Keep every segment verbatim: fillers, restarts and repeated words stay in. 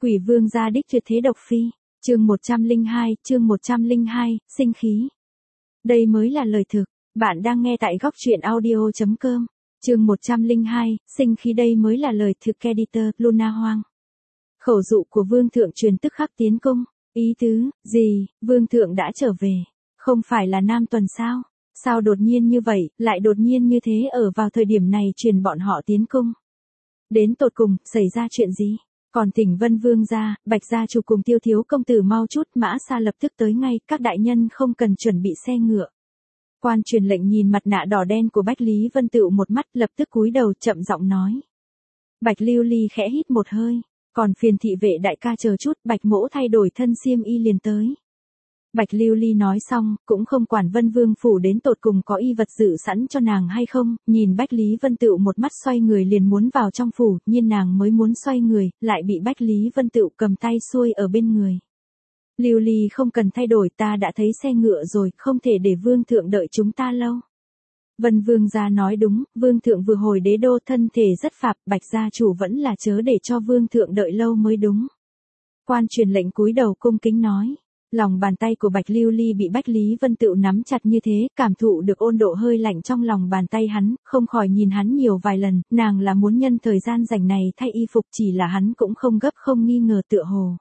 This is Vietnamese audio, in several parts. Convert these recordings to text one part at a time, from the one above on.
Quỷ vương gia đích tuyệt thế độc phi, chương một trăm lẻ hai, chương một trăm lẻ hai, sinh khí. Đây mới là lời thực, bạn đang nghe tại góc truyện audio chấm com, chương một trăm lẻ hai, sinh khí đây mới là lời thực editor, Luna Hoang. Khẩu dụ của vương thượng truyền tức khắc tiến cung, ý tứ, gì, vương thượng đã trở về, không phải là Nam tuần sao? Sao đột nhiên như vậy, lại đột nhiên như thế ở vào thời điểm này truyền bọn họ tiến cung. Đến tột cùng, xảy ra chuyện gì? Còn Thỉnh Vân vương gia, Bạch gia chủ cùng Tiêu thiếu công tử mau chút, Mã Sa lập tức tới ngay, các đại nhân không cần chuẩn bị xe ngựa. Quan truyền lệnh nhìn mặt nạ đỏ đen của Bách Lý Vân Tựu một mắt, lập tức cúi đầu chậm giọng nói. Bạch Lưu Ly khẽ hít một hơi, còn phiền thị vệ đại ca chờ chút, Bạch mỗ thay đổi thân xiêm y liền tới. Bạch Lưu Ly nói xong, cũng không quản Vân Vương phủ đến tột cùng có y vật dự sẵn cho nàng hay không, nhìn Bách Lý Vân Tựu một mắt xoay người liền muốn vào trong phủ, nhưng nàng mới muốn xoay người, lại bị Bách Lý Vân Tựu cầm tay xuôi ở bên người. Lưu Ly không cần thay đổi, ta đã thấy xe ngựa rồi, không thể để Vương thượng đợi chúng ta lâu. Vân Vương gia nói đúng, Vương thượng vừa hồi đế đô thân thể rất phạp, Bạch gia chủ vẫn là chớ để cho Vương thượng đợi lâu mới đúng. Quan truyền lệnh cúi đầu cung kính nói. Lòng bàn tay của Bạch Lưu Ly bị Bách Lý Vân Tựu nắm chặt như thế, cảm thụ được ôn độ hơi lạnh trong lòng bàn tay hắn, không khỏi nhìn hắn nhiều vài lần, nàng là muốn nhân thời gian rảnh này thay y phục, chỉ là hắn cũng không gấp không nghi ngờ tựa hồ.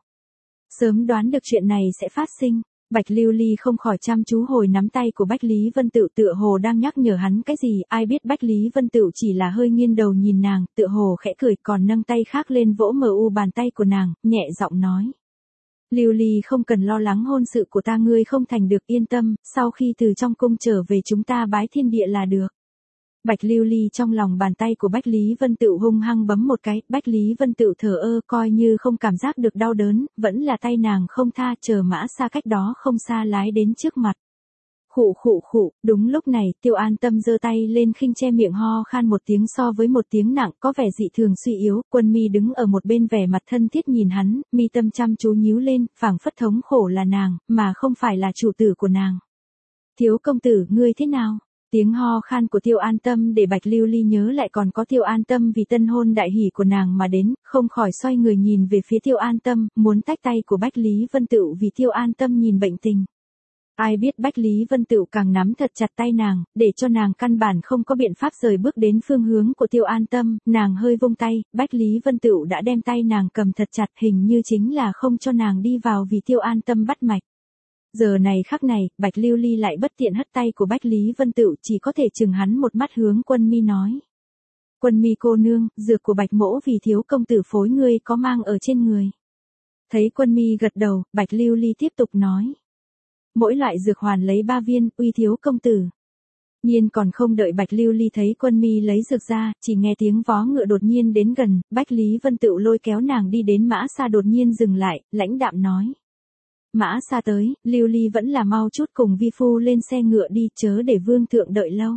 Sớm đoán được chuyện này sẽ phát sinh, Bạch Lưu Ly không khỏi chăm chú hồi nắm tay của Bách Lý Vân Tựu tựa hồ đang nhắc nhở hắn cái gì, ai biết Bách Lý Vân Tựu chỉ là hơi nghiêng đầu nhìn nàng, tựa hồ khẽ cười còn nâng tay khác lên vỗ mờ u bàn tay của nàng, nhẹ giọng nói. Lưu Ly không cần lo lắng hôn sự của ta, ngươi không thành được, yên tâm, sau khi từ trong cung trở về chúng ta bái thiên địa là được. Bạch Lưu Ly trong lòng bàn tay của Bách Lý Vân Tựu hung hăng bấm một cái, Bách Lý Vân Tựu thờ ơ coi như không cảm giác được đau đớn, vẫn là tay nàng không tha, chờ Mã Sa cách đó không xa lái đến trước mặt. Khụ khụ khụ, đúng lúc này, Tiêu An Tâm giơ tay lên khinh che miệng ho khan một tiếng so với một tiếng nặng, có vẻ dị thường suy yếu, Quân Mi đứng ở một bên vẻ mặt thân thiết nhìn hắn, mi tâm chăm chú nhíu lên, phảng phất thống khổ là nàng, mà không phải là chủ tử của nàng. Thiếu công tử, ngươi thế nào? Tiếng ho khan của Tiêu An Tâm để Bạch Lưu Ly nhớ lại còn có Tiêu An Tâm vì tân hôn đại hỷ của nàng mà đến, không khỏi xoay người nhìn về phía Tiêu An Tâm, muốn tách tay của Bách Lý Vân Tựu vì Tiêu An Tâm nhìn bệnh tình. Ai biết Bách Lý Vân Tựu càng nắm thật chặt tay nàng, để cho nàng căn bản không có biện pháp rời bước đến phương hướng của Tiêu An Tâm, nàng hơi vung tay, Bách Lý Vân Tựu đã đem tay nàng cầm thật chặt, hình như chính là không cho nàng đi vào vì Tiêu An Tâm bắt mạch. Giờ này khắc này, Bạch Lưu Ly lại bất tiện hất tay của Bách Lý Vân Tựu, chỉ có thể chừng hắn một mắt hướng Quân Mi nói. Quân Mi cô nương, dược của Bạch mỗ vì thiếu công tử phối ngươi có mang ở trên người. Thấy Quân Mi gật đầu, Bạch Lưu Ly tiếp tục nói. Mỗi loại dược hoàn lấy ba viên, uy thiếu công tử. Nhiên còn không đợi Bạch Lưu Ly thấy Quân Mi lấy dược ra, chỉ nghe tiếng vó ngựa đột nhiên đến gần, Bách Lý Vân Tựu lôi kéo nàng đi đến Mã Sa đột nhiên dừng lại, lãnh đạm nói. Mã Sa tới, Lưu Ly vẫn là mau chút cùng vi phu lên xe ngựa đi, chớ để vương thượng đợi lâu.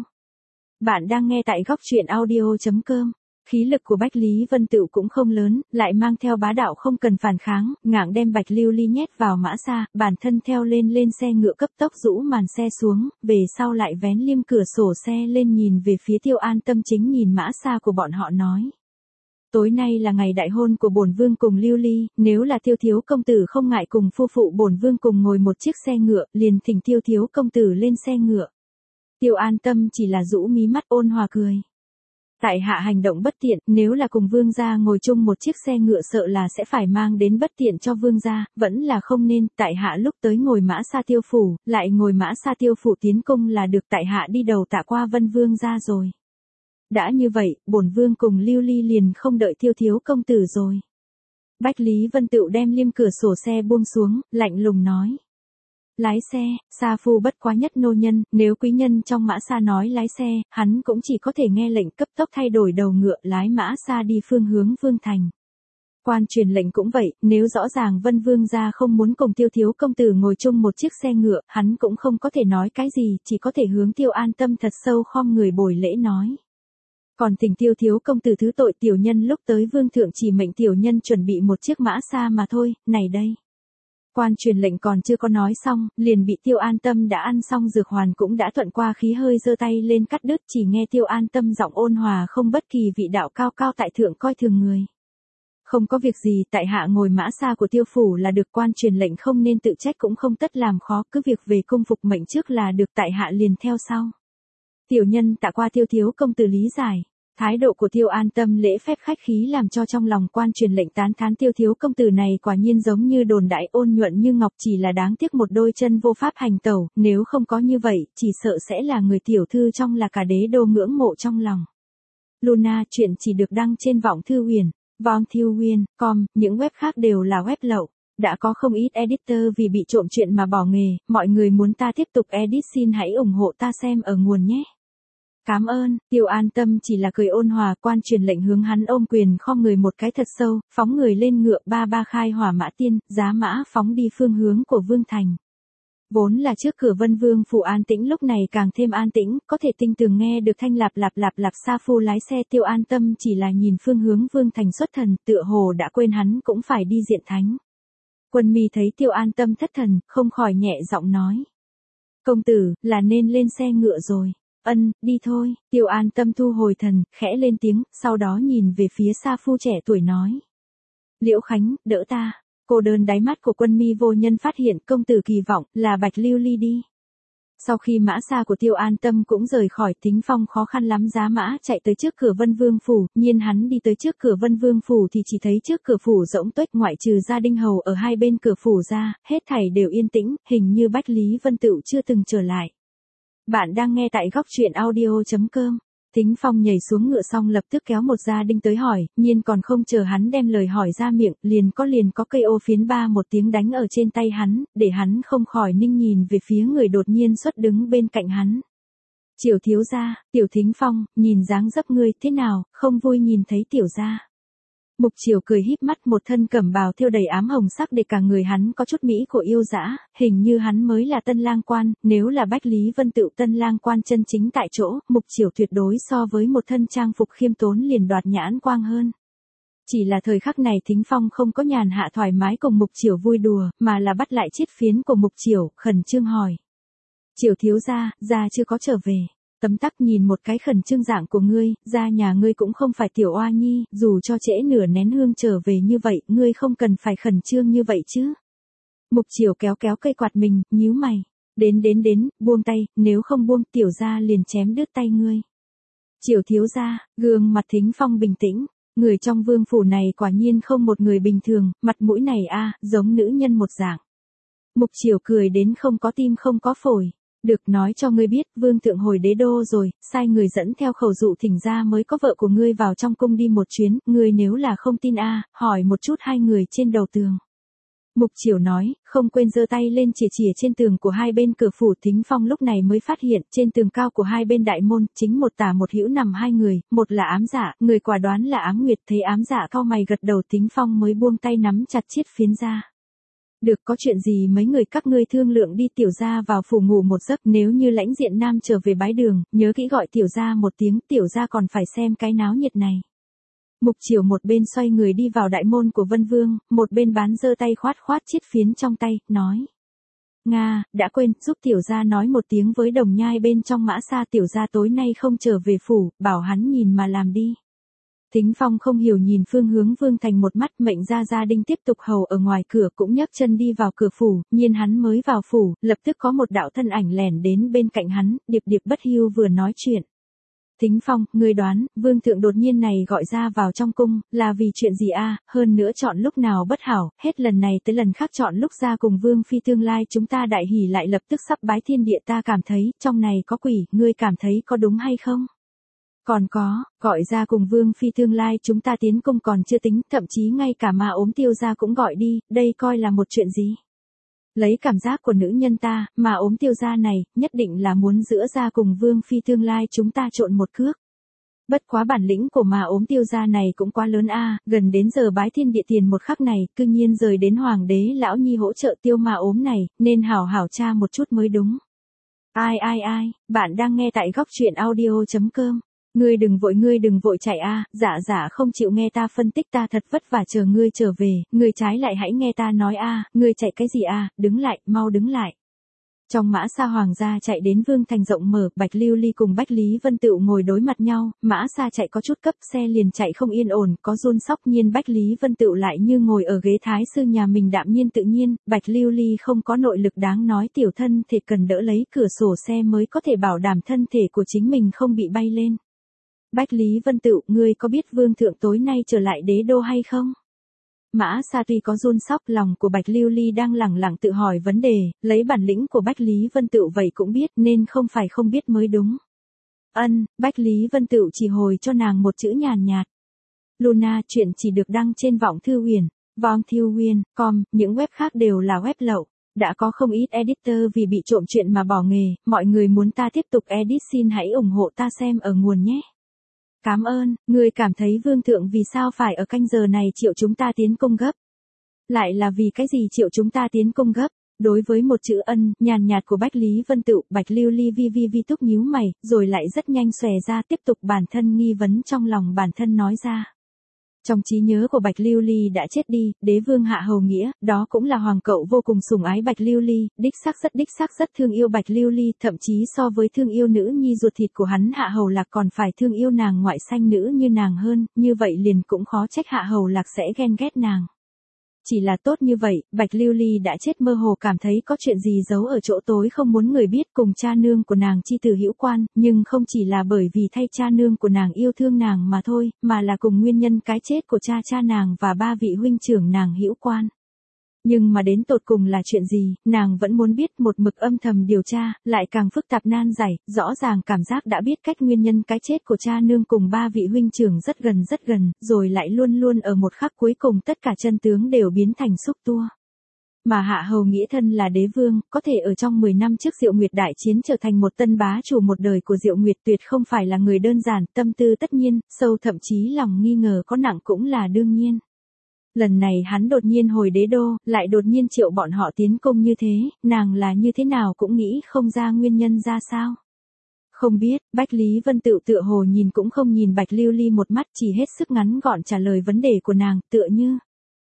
Bạn đang nghe tại góc truyện audio chấm com. Khí lực của Bách Lý Vân Tựu cũng không lớn, lại mang theo bá đạo không cần phản kháng, ngạng đem Bạch Lưu Ly nhét vào Mã Sa, bản thân theo lên lên xe ngựa cấp tốc rũ màn xe xuống, về sau lại vén liêm cửa sổ xe lên nhìn về phía Tiêu An Tâm chính nhìn Mã Sa của bọn họ nói. Tối nay là ngày đại hôn của bổn vương cùng Lưu Ly, nếu là Tiêu thiếu công tử không ngại cùng phu phụ bổn vương cùng ngồi một chiếc xe ngựa, liền thỉnh Tiêu thiếu công tử lên xe ngựa. Tiêu An Tâm chỉ là rũ mí mắt ôn hòa cười. Tại hạ hành động bất tiện, nếu là cùng vương gia ngồi chung một chiếc xe ngựa sợ là sẽ phải mang đến bất tiện cho vương gia, vẫn là không nên, tại hạ lúc tới ngồi Mã Sa Tiêu phủ, lại ngồi Mã Sa Tiêu phủ tiến cung là được, tại hạ đi đầu tạ qua Vân vương gia rồi. Đã như vậy, bổn vương cùng Lưu Ly liền không đợi Tiêu thiếu công tử rồi. Bách Lý Vân Tựu đem liêm cửa sổ xe buông xuống, lạnh lùng nói. Lái xe, Sa phu bất quá nhất nô nhân, nếu quý nhân trong Mã Sa nói lái xe, hắn cũng chỉ có thể nghe lệnh cấp tốc thay đổi đầu ngựa lái Mã Sa đi phương hướng Vương Thành. Quan truyền lệnh cũng vậy, nếu rõ ràng Vân Vương gia không muốn cùng Tiêu thiếu công tử ngồi chung một chiếc xe ngựa, hắn cũng không có thể nói cái gì, chỉ có thể hướng Tiêu An Tâm thật sâu khom người bồi lễ nói. Còn Thỉnh Tiêu thiếu công tử thứ tội, tiểu nhân lúc tới vương thượng chỉ mệnh tiểu nhân chuẩn bị một chiếc Mã Sa mà thôi, này đây. Quan truyền lệnh còn chưa có nói xong, liền bị Tiêu An Tâm đã ăn xong dược hoàn cũng đã thuận qua khí hơi giơ tay lên cắt đứt, chỉ nghe Tiêu An Tâm giọng ôn hòa không bất kỳ vị đạo cao cao tại thượng coi thường người. Không có việc gì, tại hạ ngồi mã xa của Tiêu phủ là được, quan truyền lệnh không nên tự trách cũng không tất làm khó, cứ việc về cung phục mệnh trước là được, tại hạ liền theo sau. Tiểu nhân tạ qua Tiêu thiếu công tử lý giải. Thái độ của Tiêu An Tâm lễ phép khách khí làm cho trong lòng quan truyền lệnh tán thán Tiêu thiếu công tử này quả nhiên giống như đồn đại, ôn nhuận như ngọc, chỉ là đáng tiếc một đôi chân vô pháp hành tẩu, nếu không có như vậy, chỉ sợ sẽ là người tiểu thư trong là cả đế đô ngưỡng mộ trong lòng. Luna, chuyện chỉ được đăng trên Vọng Thư Huyền, vong thư huyền chấm com, những web khác đều là web lậu. Đã có không ít editor vì bị trộm chuyện mà bỏ nghề, mọi người muốn ta tiếp tục edit xin hãy ủng hộ ta xem ở nguồn nhé. Cảm ơn. Tiêu An Tâm chỉ là cười ôn hòa, quan truyền lệnh hướng hắn ôm quyền khom người một cái thật sâu, phóng người lên ngựa, ba ba khai hỏa mã tiên, giá mã phóng đi phương hướng của Vương Thành. Vốn là trước cửa Vân Vương phủ an tĩnh, lúc này càng thêm an tĩnh, có thể tinh tường nghe được thanh lạp lạp lạp lạp sa phu lái xe. Tiêu An Tâm chỉ là nhìn phương hướng Vương Thành xuất thần, tựa hồ đã quên hắn cũng phải đi diện thánh. Quân Mi thấy Tiêu An Tâm thất thần, không khỏi nhẹ giọng nói: công tử, là nên lên xe ngựa rồi. Ân, đi thôi. Tiêu An Tâm thu hồi thần, khẽ lên tiếng, sau đó nhìn về phía sa phu trẻ tuổi nói: Liễu Khánh, đỡ ta. Cô đơn đáy mắt của Quân Mi vô nhân phát hiện, công tử kỳ vọng là Bạch Lưu Ly đi. Sau khi mã xa của Tiêu An Tâm cũng rời khỏi, Thính Phong khó khăn lắm giá mã chạy tới trước cửa Vân Vương phủ, nhiên hắn đi tới trước cửa Vân Vương phủ thì chỉ thấy trước cửa phủ rỗng tuếch, ngoại trừ gia đình hầu ở hai bên cửa phủ ra, hết thảy đều yên tĩnh, hình như Bách Lý Vân Tựu chưa từng trở lại. Bạn đang nghe tại góc truyện audio chấm com. Thính Phong nhảy xuống ngựa xong lập tức kéo một gia đình tới hỏi, nhiên còn không chờ hắn đem lời hỏi ra miệng, liền có liền có cây ô phiến ba một tiếng đánh ở trên tay hắn, để hắn không khỏi ninh nhìn về phía người đột nhiên xuất đứng bên cạnh hắn. Triều thiếu gia, Tiểu Thính Phong, nhìn dáng dấp ngươi thế nào, không vui nhìn thấy tiểu gia. Mục Triều cười híp mắt, một thân cẩm bào thêu đầy ám hồng sắc để cả người hắn có chút mỹ của yêu dã, hình như hắn mới là tân lang quan, nếu là Bách Lý Vân Tựu tân lang quan chân chính tại chỗ, Mục Triều tuyệt đối so với một thân trang phục khiêm tốn liền đoạt nhãn quang hơn. Chỉ là thời khắc này Thính Phong không có nhàn hạ thoải mái cùng Mục Triều vui đùa, mà là bắt lại chiếc phiến của Mục Triều, khẩn trương hỏi: Triều thiếu gia, gia chưa có trở về. Tấm tắc nhìn một cái khẩn trương dạng của ngươi, ra nhà ngươi cũng không phải tiểu oa nhi, dù cho trễ nửa nén hương trở về như vậy, ngươi không cần phải khẩn trương như vậy chứ. Mục Triều kéo kéo cây quạt mình, nhíu mày. Đến đến đến, buông tay, nếu không buông tiểu gia liền chém đứt tay ngươi. Triều thiếu gia, gương mặt Thính Phong bình tĩnh, người trong vương phủ này quả nhiên không một người bình thường, mặt mũi này a, giống nữ nhân một dạng. Mục Triều cười đến không có tim không có phổi. Được, nói cho ngươi biết, vương thượng hồi đế đô rồi, sai người dẫn theo khẩu dụ thỉnh ra mới có vợ của ngươi vào trong cung đi một chuyến, ngươi nếu là không tin a, hỏi một chút hai người trên đầu tường. Mục Triều nói, không quên giơ tay lên chìa chìa trên tường của hai bên cửa phủ. Thính Phong lúc này mới phát hiện, trên tường cao của hai bên đại môn, chính một tả một hữu nằm hai người, một là ám dạ, người quả đoán là Ám Nguyệt, thấy ám dạ cau mày gật đầu, Thính Phong mới buông tay nắm chặt chiếc phiến ra. Được, có chuyện gì mấy người các ngươi thương lượng đi, tiểu gia vào phủ ngủ một giấc, nếu như lãnh diện nam trở về bái đường, nhớ kỹ gọi tiểu gia một tiếng, tiểu gia còn phải xem cái náo nhiệt này. Mục Triều một bên xoay người đi vào đại môn của Vân Vương, một bên bán giơ tay khoát khoát chiếc phiến trong tay, nói: Nga, đã quên, giúp tiểu gia nói một tiếng với Đồng Nhai bên trong mã xa, tiểu gia tối nay không trở về phủ, bảo hắn nhìn mà làm đi. Thính Phong không hiểu nhìn phương hướng Vương Thành một mắt, mệnh ra gia đình tiếp tục hầu ở ngoài cửa, cũng nhấc chân đi vào cửa phủ, nhiên hắn mới vào phủ, lập tức có một đạo thân ảnh lẻn đến bên cạnh hắn, điệp điệp bất hiu vừa nói chuyện. Thính Phong, ngươi đoán, vương thượng đột nhiên này gọi ra vào trong cung, là vì chuyện gì a? Hơn nữa chọn lúc nào bất hảo, hết lần này tới lần khác chọn lúc ra cùng vương phi tương lai chúng ta đại hỉ lại lập tức sắp bái thiên địa, ta cảm thấy, trong này có quỷ, ngươi cảm thấy có đúng hay không? Còn có, gọi ra cùng vương phi tương lai chúng ta tiến cung còn chưa tính, thậm chí ngay cả ma ốm tiêu gia cũng gọi đi, đây coi là một chuyện gì? Lấy cảm giác của nữ nhân ta, mà ốm tiêu gia này, nhất định là muốn giữa ra cùng vương phi tương lai chúng ta trộn một cước. Bất quá bản lĩnh của mà ốm tiêu gia này cũng quá lớn a, gần đến giờ bái thiên địa tiền một khắc này, cư nhiên rời đến hoàng đế lão nhi hỗ trợ tiêu mà ốm này, nên hảo hảo tra một chút mới đúng. Ai ai ai, bạn đang nghe tại góc truyện audio chấm com. Ngươi đừng vội, ngươi đừng vội chạy a, à, dạ dạ không chịu nghe ta phân tích, ta thật vất vả chờ ngươi trở về, ngươi trái lại hãy nghe ta nói a, à, ngươi chạy cái gì a, à, đứng lại, mau đứng lại. Trong Mã Sa hoàng gia chạy đến Vương Thành rộng mở, Bạch Lưu Ly cùng Bách Lý Vân Tựu ngồi đối mặt nhau, Mã Sa chạy có chút cấp, xe liền chạy không yên ổn, có run sóc, nhiên Bách Lý Vân Tựu lại như ngồi ở ghế thái sư nhà mình đạm nhiên tự nhiên, Bạch Lưu Ly không có nội lực đáng nói, tiểu thân thể cần đỡ lấy cửa sổ xe mới có thể bảo đảm thân thể của chính mình không bị bay lên. Bách Lý Vân Tựu, ngươi có biết Vương thượng tối nay trở lại đế đô hay không? Mã Sa tuy có run sóc, lòng của Bạch Lưu Ly đang lẳng lặng tự hỏi vấn đề, lấy bản lĩnh của Bách Lý Vân Tựu vậy cũng biết nên không phải không biết mới đúng. Ân, Bách Lý Vân Tựu chỉ hồi cho nàng một chữ nhàn nhạt. Luna, chuyện chỉ được đăng trên Vọng Thư Huyền, vong thư huyền chấm com, những web khác đều là web lậu. Đã có không ít editor vì bị trộm chuyện mà bỏ nghề, mọi người muốn ta tiếp tục edit xin hãy ủng hộ ta xem ở nguồn nhé. Cảm ơn, người cảm thấy Vương thượng vì sao phải ở canh giờ này triệu chúng ta tiến công gấp? Lại là vì cái gì triệu chúng ta tiến công gấp? Đối với một chữ ân, nhàn nhạt của Bách Lý Vân Tựu, Bạch Lưu Ly vi vi vi túc nhíu mày, rồi lại rất nhanh xòe ra tiếp tục bản thân nghi vấn trong lòng bản thân nói ra. Trong trí nhớ của Bạch Lưu Ly đã chết đi, đế vương Hạ Hầu Nghĩa, đó cũng là hoàng cậu vô cùng sủng ái Bạch Lưu Ly, đích xác rất đích xác rất thương yêu Bạch Lưu Ly, thậm chí so với thương yêu nữ nhi ruột thịt của hắn Hạ Hầu Lạc còn phải thương yêu nàng ngoại sanh nữ như nàng hơn, như vậy liền cũng khó trách Hạ Hầu Lạc sẽ ghen ghét nàng. Chỉ là tốt như vậy, Bạch Lưu Ly đã chết mơ hồ cảm thấy có chuyện gì giấu ở chỗ tối không muốn người biết cùng cha nương của nàng chi từ hữu quan, nhưng không chỉ là bởi vì thay cha nương của nàng yêu thương nàng mà thôi, mà là cùng nguyên nhân cái chết của cha cha nàng và ba vị huynh trưởng nàng hữu quan. Nhưng mà đến tột cùng là chuyện gì, nàng vẫn muốn biết, một mực âm thầm điều tra, lại càng phức tạp nan giải, rõ ràng cảm giác đã biết cách nguyên nhân cái chết của cha nương cùng ba vị huynh trưởng rất gần rất gần, rồi lại luôn luôn ở một khắc cuối cùng tất cả chân tướng đều biến thành xúc tua. Mà Hạ Hầu Nghĩa thân là đế vương, có thể ở trong mười năm trước Diệu Nguyệt đại chiến trở thành một tân bá chủ một đời của Diệu Nguyệt tuyệt không phải là người đơn giản, tâm tư tất nhiên, sâu thậm chí lòng nghi ngờ có nặng cũng là đương nhiên. Lần này hắn đột nhiên hồi đế đô, lại đột nhiên triệu bọn họ tiến công như thế, nàng là như thế nào cũng nghĩ không ra nguyên nhân ra sao. Không biết, Bách Lý Vân Tựu tựa hồ nhìn cũng không nhìn Bạch Lưu Ly một mắt, chỉ hết sức ngắn gọn trả lời vấn đề của nàng, tựa như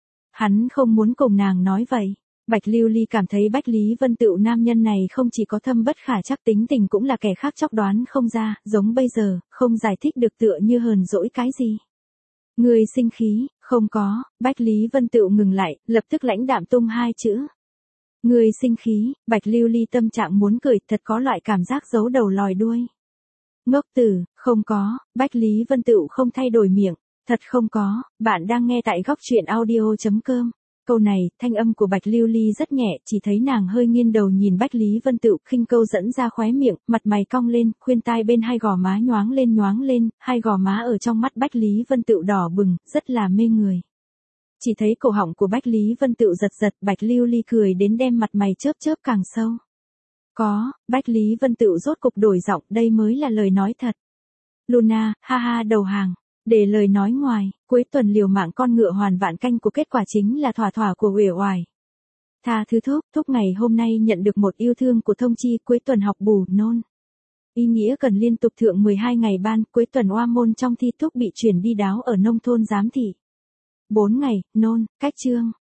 hắn không muốn cùng nàng nói vậy. Bạch Lưu Ly cảm thấy Bách Lý Vân Tựu nam nhân này không chỉ có thâm bất khả trắc, tính tình cũng là kẻ khác chóc đoán không ra, giống bây giờ, không giải thích được tựa như hờn dỗi cái gì. Người sinh khí, không có, Bách Lý Vân Tựu ngừng lại, lập tức lãnh đạm tung hai chữ. Người sinh khí, Bạch Lưu Ly tâm trạng muốn cười, thật có loại cảm giác giấu đầu lòi đuôi. Ngốc tử, không có, Bách Lý Vân Tựu không thay đổi miệng, thật không có, bạn đang nghe tại góc truyện audio chấm com. Câu này, thanh âm của Bạch Lưu Ly rất nhẹ, chỉ thấy nàng hơi nghiêng đầu nhìn Bách Lý Vân Tựu, khinh câu dẫn ra khóe miệng, mặt mày cong lên, khuyên tai bên hai gò má nhoáng lên nhoáng lên, hai gò má ở trong mắt Bách Lý Vân Tựu đỏ bừng, rất là mê người. Chỉ thấy cổ họng của Bách Lý Vân Tựu giật giật, Bạch Lưu Ly cười đến đem mặt mày chớp chớp càng sâu. Có, Bách Lý Vân Tựu rốt cục đổi giọng, đây mới là lời nói thật. Luna, ha ha đầu hàng. Để lời nói ngoài, cuối tuần liều mạng con ngựa hoàn vạn canh của kết quả chính là thỏa thỏa của uể oải. Tha thứ thúc, thúc ngày hôm nay nhận được một yêu thương của thông chi cuối tuần học bù, nôn. Ý nghĩa cần liên tục thượng mười hai ngày ban, cuối tuần oa môn trong thi thúc bị chuyển đi đáo ở nông thôn giám thị. bốn ngày, nôn, cách chương.